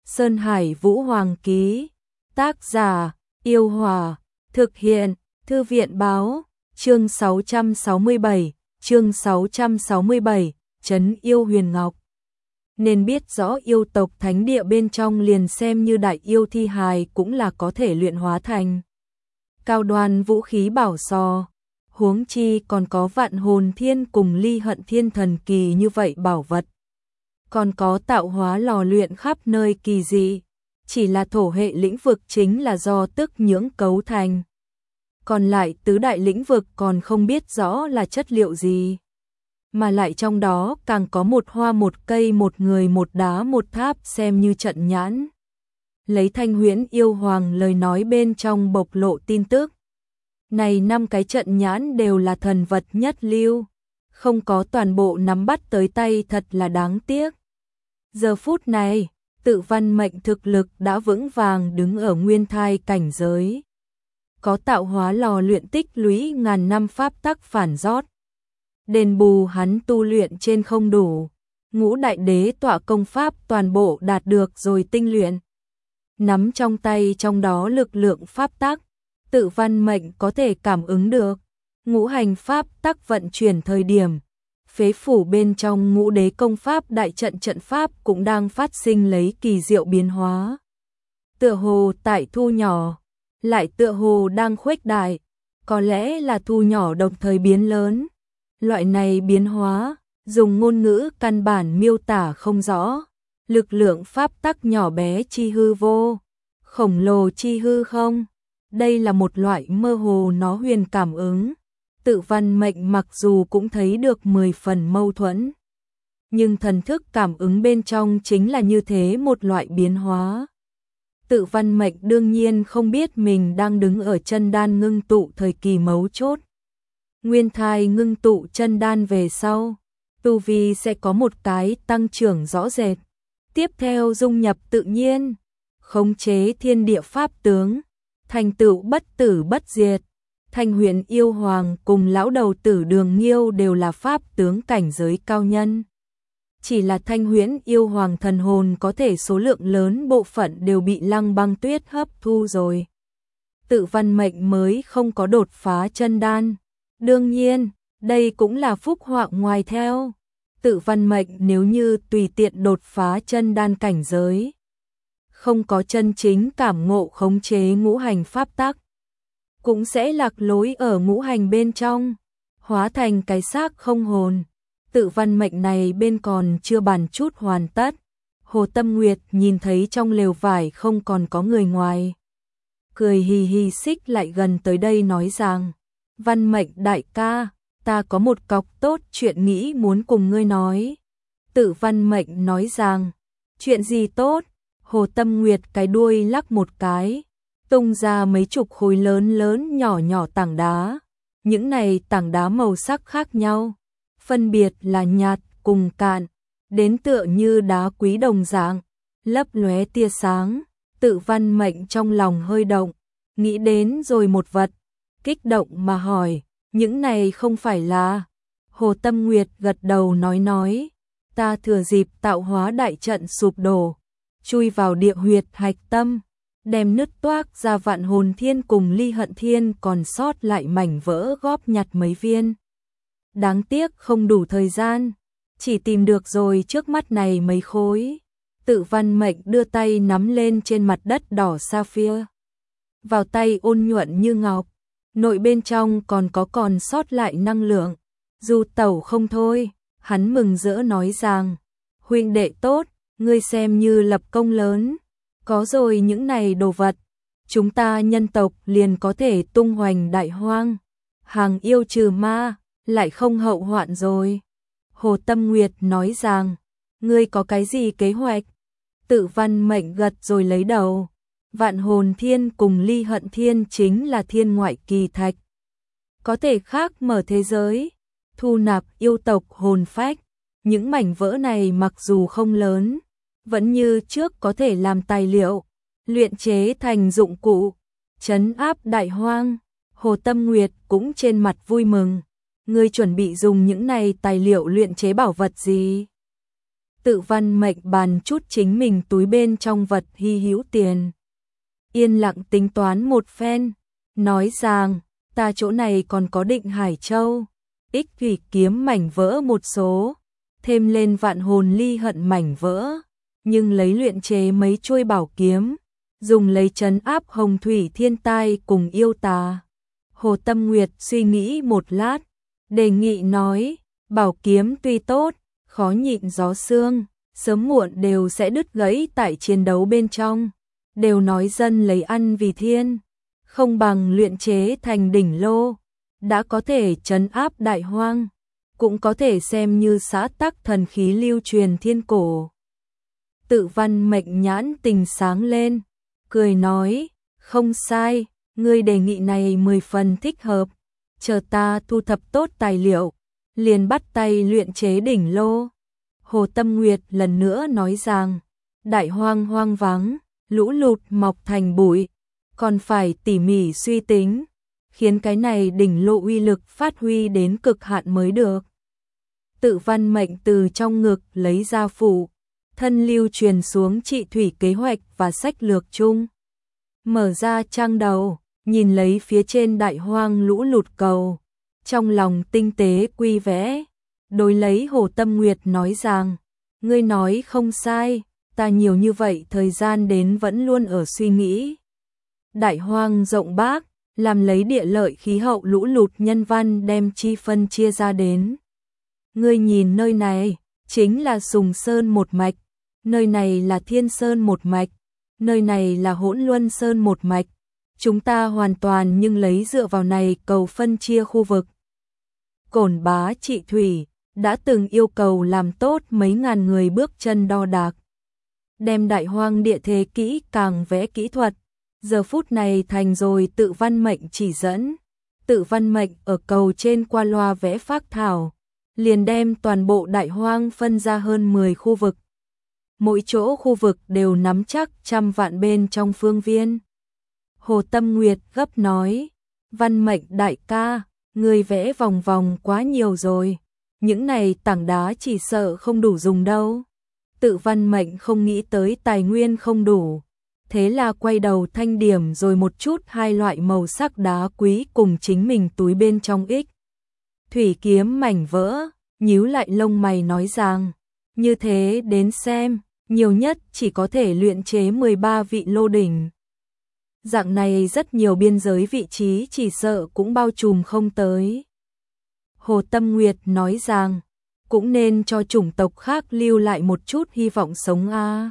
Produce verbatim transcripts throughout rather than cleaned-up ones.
Sơn Hải Vũ Hoàng ký. Tác giả, Yêu Hòa. Thực hiện, Thư viện báo. Chương sáu trăm sáu mươi bảy, chương sáu trăm sáu mươi bảy, Trấn Yêu Huyền Ngọc. Nên biết rõ yêu tộc thánh địa bên trong liền xem như đại yêu thi hài cũng là có thể luyện hóa thành cao đoan vũ khí bảo so. Huống chi còn có Vạn Hồn Thiên cùng Ly Hận Thiên thần kỳ như vậy bảo vật. Còn có tạo hóa lò luyện khắp nơi kỳ dị, chỉ là thổ hệ lĩnh vực chính là do tức nhưỡng cấu thành. Còn lại tứ đại lĩnh vực còn không biết rõ là chất liệu gì. Mà lại trong đó càng có một hoa một cây một người một đá một tháp xem như trận nhãn. Lấy Thanh Huyễn Yêu Hoàng lời nói bên trong bộc lộ tin tức. Này năm cái trận nhãn đều là thần vật nhất lưu, không có toàn bộ nắm bắt tới tay thật là đáng tiếc. Giờ phút này, Tự Văn Mệnh thực lực đã vững vàng đứng ở nguyên thai cảnh giới. Có tạo hóa lò luyện tích lũy ngàn năm pháp tắc phản rót. Đền bù hắn tu luyện trên không đủ, ngũ đại đế tọa công pháp toàn bộ đạt được rồi tinh luyện. Nắm trong tay trong đó lực lượng pháp tắc, Tự Văn Mệnh có thể cảm ứng được. Ngũ hành pháp tắc vận chuyển thời điểm, phế phủ bên trong ngũ đế công pháp đại trận trận pháp cũng đang phát sinh lấy kỳ diệu biến hóa. Tựa hồ tại thu nhỏ, lại tựa hồ đang khuếch đại, có lẽ là thu nhỏ đồng thời biến lớn. Loại này biến hóa, dùng ngôn ngữ căn bản miêu tả không rõ. Lực lượng pháp tắc nhỏ bé chi hư vô, khổng lồ chi hư không. Đây là một loại mơ hồ nó huyền cảm ứng. Tự Văn Mệnh mặc dù cũng thấy được mười phần mâu thuẫn, nhưng thần thức cảm ứng bên trong chính là như thế một loại biến hóa. Tự Văn Mệnh đương nhiên không biết mình đang đứng ở chân đan ngưng tụ thời kỳ mấu chốt. Nguyên thai ngưng tụ chân đan về sau, tu vi sẽ có một cái tăng trưởng rõ rệt. Tiếp theo dung nhập tự nhiên, khống chế thiên địa pháp tướng, thành tựu bất tử bất diệt. Thanh Huyễn Yêu Hoàng cùng lão đầu tử Đường Nghiêu đều là pháp tướng cảnh giới cao nhân. Chỉ là Thanh Huyễn Yêu Hoàng thần hồn có thể số lượng lớn bộ phận đều bị Lăng Băng Tuyết hấp thu rồi. Tự Văn Mệnh mới không có đột phá chân đan. Đương nhiên, đây cũng là phúc họa ngoài theo. Tự Văn Mệnh nếu như tùy tiện đột phá chân đan cảnh giới, không có chân chính cảm ngộ khống chế ngũ hành pháp tắc, cũng sẽ lạc lối ở ngũ hành bên trong, hóa thành cái xác không hồn. Tự Văn Mệnh này bên còn chưa bàn chút hoàn tất. Hồ Tâm Nguyệt nhìn thấy trong lều vải không còn có người ngoài, cười hì hì xích lại gần tới đây nói rằng: Văn Mệnh đại ca, ta có một cọc tốt chuyện nghĩ muốn cùng ngươi nói. Tự Văn Mệnh nói rằng: chuyện gì tốt? Hồ Tâm Nguyệt cái đuôi lắc một cái, tung ra mấy chục khối lớn lớn nhỏ nhỏ tảng đá. Những này tảng đá màu sắc khác nhau, phân biệt là nhạt cùng cạn, đến tựa như đá quý đồng dạng, lấp lóe tia sáng. Tự Văn Mệnh trong lòng hơi động, nghĩ đến rồi một vật, kích động mà hỏi: những này không phải là? Hồ Tâm Nguyệt gật đầu nói nói: ta thừa dịp tạo hóa đại trận sụp đổ, chui vào địa huyệt hạch tâm, đem nứt toác ra Vạn Hồn Thiên cùng Ly Hận Thiên còn sót lại mảnh vỡ góp nhặt mấy viên. Đáng tiếc không đủ thời gian, chỉ tìm được rồi trước mắt này mấy khối. Tự Văn Mệnh đưa tay nắm lên trên mặt đất đỏ sapphire, vào tay ôn nhuận như ngọc, nội bên trong còn có còn sót lại năng lượng. Dù tẩu không thôi, hắn mừng rỡ nói rằng: huynh đệ tốt, ngươi xem như lập công lớn, có rồi những này đồ vật, chúng ta nhân tộc liền có thể tung hoành đại hoang, hàng yêu trừ ma, lại không hậu hoạn rồi. Hồ Tâm Nguyệt nói rằng: ngươi có cái gì kế hoạch? Tự Văn Mệnh gật rồi lấy đầu. Vạn Hồn Thiên cùng Ly Hận Thiên chính là thiên ngoại kỳ thạch, có thể khác mở thế giới, thu nạp yêu tộc hồn phách. Những mảnh vỡ này mặc dù không lớn, vẫn như trước có thể làm tài liệu, luyện chế thành dụng cụ, trấn áp đại hoang. Hồ Tâm Nguyệt cũng trên mặt vui mừng. Ngươi chuẩn bị dùng những này tài liệu luyện chế bảo vật gì? Tự Văn Mệnh bàn chút chính mình túi bên trong vật hy hữu tiền. Yên lặng tính toán một phen, nói rằng, ta chỗ này còn có Định Hải Châu, Ích Thủy kiếm mảnh vỡ một số, thêm lên Vạn Hồn Ly Hận mảnh vỡ, nhưng lấy luyện chế mấy chuôi bảo kiếm, dùng lấy trấn áp hồng thủy thiên tai cùng yêu tà. Hồ Tâm Nguyệt suy nghĩ một lát, đề nghị nói, bảo kiếm tuy tốt, khó nhịn gió sương, sớm muộn đều sẽ đứt gãy tại chiến đấu bên trong, đều nói dân lấy ăn vì thiên, không bằng luyện chế thành đỉnh lô, đã có thể trấn áp đại hoang, cũng có thể xem như xã tắc thần khí lưu truyền thiên cổ. Tự Văn Mệnh nhãn tình sáng lên, cười nói, không sai, ngươi đề nghị này mười phần thích hợp, chờ ta thu thập tốt tài liệu, liền bắt tay luyện chế đỉnh lô. Hồ Tâm Nguyệt lần nữa nói rằng, đại hoang hoang vắng, lũ lụt mọc thành bụi, còn phải tỉ mỉ suy tính, khiến cái này đỉnh lô uy lực phát huy đến cực hạn mới được. Tự Văn Mệnh từ trong ngực lấy ra phủ, thân lưu truyền xuống trị thủy kế hoạch và sách lược chung. Mở ra trang đầu, nhìn lấy phía trên đại hoang lũ lụt cầu, trong lòng tinh tế quy vẽ, đối lấy Hồ Tâm Nguyệt nói rằng, ngươi nói không sai, ta nhiều như vậy thời gian đến vẫn luôn ở suy nghĩ. Đại hoang rộng bác, làm lấy địa lợi khí hậu lũ lụt nhân văn đem chi phân chia ra đến. Ngươi nhìn nơi này, chính là Sùng Sơn một mạch, nơi này là Thiên Sơn một mạch, nơi này là Hỗn Luân Sơn một mạch. Chúng ta hoàn toàn nhưng lấy dựa vào này cầu phân chia khu vực. Cổn Bá Trị Thủy đã từng yêu cầu làm tốt mấy ngàn người bước chân đo đạc, đem đại hoang địa thế kỹ càng vẽ kỹ thuật, giờ phút này thành rồi Tự Văn Mệnh chỉ dẫn. Tự Văn Mệnh ở cầu trên qua loa vẽ phác thảo, liền đem toàn bộ đại hoang phân ra hơn mười khu vực. Mỗi chỗ khu vực đều nắm chắc trăm vạn bên trong phương viên. Hồ Tâm Nguyệt gấp nói, Văn Mệnh đại ca, người vẽ vòng vòng quá nhiều rồi, những này tảng đá chỉ sợ không đủ dùng đâu. Tự Văn Mệnh không nghĩ tới tài nguyên không đủ, thế là quay đầu thanh điểm rồi một chút hai loại màu sắc đá quý cùng chính mình túi bên trong ích thủy kiếm mảnh vỡ, nhíu lại lông mày nói rằng, như thế đến xem, nhiều nhất chỉ có thể luyện chế mười ba vị lô đỉnh. Dạng này rất nhiều biên giới vị trí chỉ sợ cũng bao trùm không tới. Hồ Tâm Nguyệt nói rằng, cũng nên cho chủng tộc khác lưu lại một chút hy vọng sống a. À.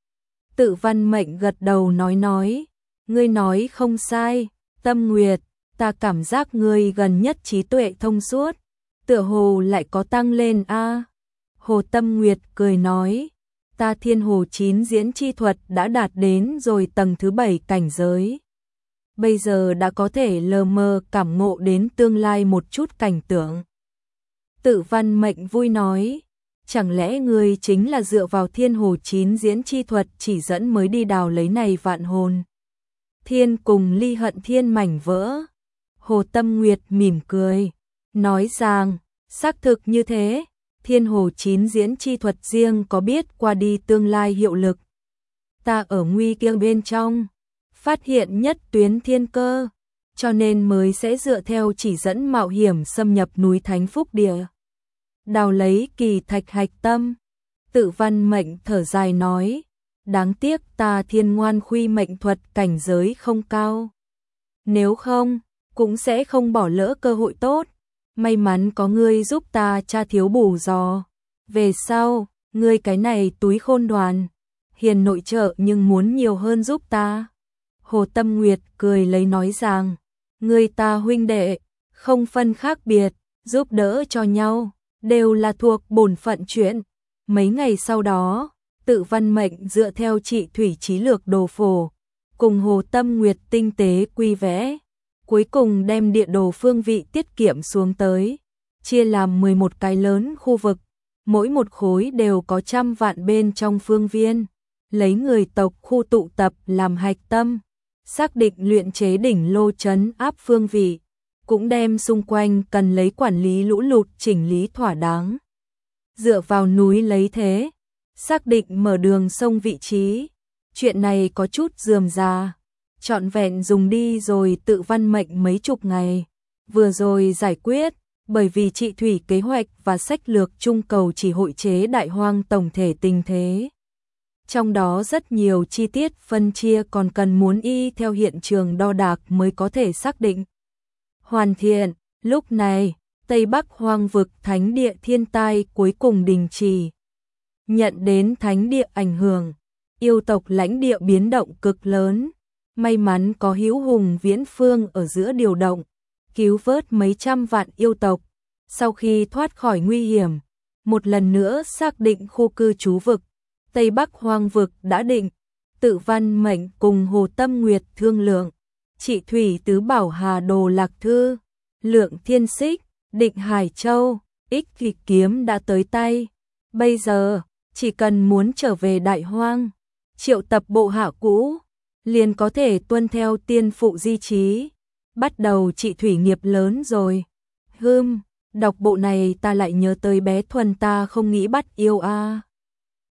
Tự Văn Mệnh gật đầu nói nói, ngươi nói không sai, Tâm Nguyệt, ta cảm giác ngươi gần nhất trí tuệ thông suốt, tựa hồ lại có tăng lên a. À. Hồ Tâm Nguyệt cười nói, ta Thiên Hồ chín diễn chi thuật đã đạt đến rồi tầng thứ bảy cảnh giới. Bây giờ đã có thể lờ mờ cảm ngộ đến tương lai một chút cảnh tượng. Tự Văn Mệnh vui nói, chẳng lẽ ngươi chính là dựa vào Thiên Hồ chín diễn chi thuật chỉ dẫn mới đi đào lấy này vạn hồn thiên cùng ly hận thiên mảnh vỡ. Hồ Tâm Nguyệt mỉm cười, nói rằng, xác thực như thế, Thiên Hồ chín diễn chi thuật riêng có biết qua đi tương lai hiệu lực. Ta ở nguy kiêng bên trong, phát hiện nhất tuyến thiên cơ, cho nên mới sẽ dựa theo chỉ dẫn mạo hiểm xâm nhập núi Thánh Phúc Địa, đào lấy kỳ thạch hạch tâm. Tự Văn Mệnh thở dài nói, đáng tiếc ta Thiên Ngoan Khuy mệnh thuật cảnh giới không cao, nếu không cũng sẽ không bỏ lỡ cơ hội tốt. May mắn có ngươi giúp ta tra thiếu bù dò, về sau ngươi cái này túi khôn đoàn hiền nội trợ nhưng muốn nhiều hơn giúp ta. Hồ Tâm Nguyệt cười lấy nói rằng, ngươi ta huynh đệ không phân khác biệt, giúp đỡ cho nhau đều là thuộc bổn phận chuyện. Mấy ngày sau đó, Tự Văn Mệnh dựa theo trị thủy chí lược đồ phổ cùng Hồ Tâm Nguyệt tinh tế quy vẽ, cuối cùng đem địa đồ phương vị tiết kiệm xuống tới, chia làm mười một cái lớn khu vực, mỗi một khối đều có trăm vạn bên trong phương viên, lấy người tộc khu tụ tập làm hạch tâm, xác định luyện chế đỉnh lô trấn áp phương vị, cũng đem xung quanh cần lấy quản lý lũ lụt chỉnh lý thỏa đáng. Dựa vào núi lấy thế, xác định mở đường sông vị trí. Chuyện này có chút rườm rà, trọn vẹn dùng đi rồi tự văn mệnh mấy chục ngày, vừa rồi giải quyết, bởi vì chị Thủy kế hoạch và sách lược chung cầu chỉ hội chế Đại Hoang tổng thể tình thế. Trong đó rất nhiều chi tiết phân chia còn cần muốn y theo hiện trường đo đạc mới có thể xác định. Hoàn thiện, lúc này, Tây Bắc hoang vực thánh địa thiên tai cuối cùng đình chỉ. Nhận đến thánh địa ảnh hưởng, yêu tộc lãnh địa biến động cực lớn. May mắn có Hữu Hùng Viễn Phương ở giữa điều động, cứu vớt mấy trăm vạn yêu tộc. Sau khi thoát khỏi nguy hiểm, một lần nữa xác định khu cư trú vực, Tây Bắc hoang vực đã định, tự văn mệnh cùng Hồ Tâm Nguyệt thương lượng. Chị Thủy tứ bảo Hà Đồ Lạc Thư, Lượng Thiên Xích, Định Hải Châu, Ích Kịch Kiếm đã tới tay. Bây giờ, chỉ cần muốn trở về Đại Hoang, triệu tập bộ hạ cũ, liền có thể tuân theo tiên phụ di chí. Bắt đầu chị Thủy nghiệp lớn rồi. Hừm, đọc bộ này ta lại nhớ tới bé Thuần ta không nghĩ bắt yêu a. À.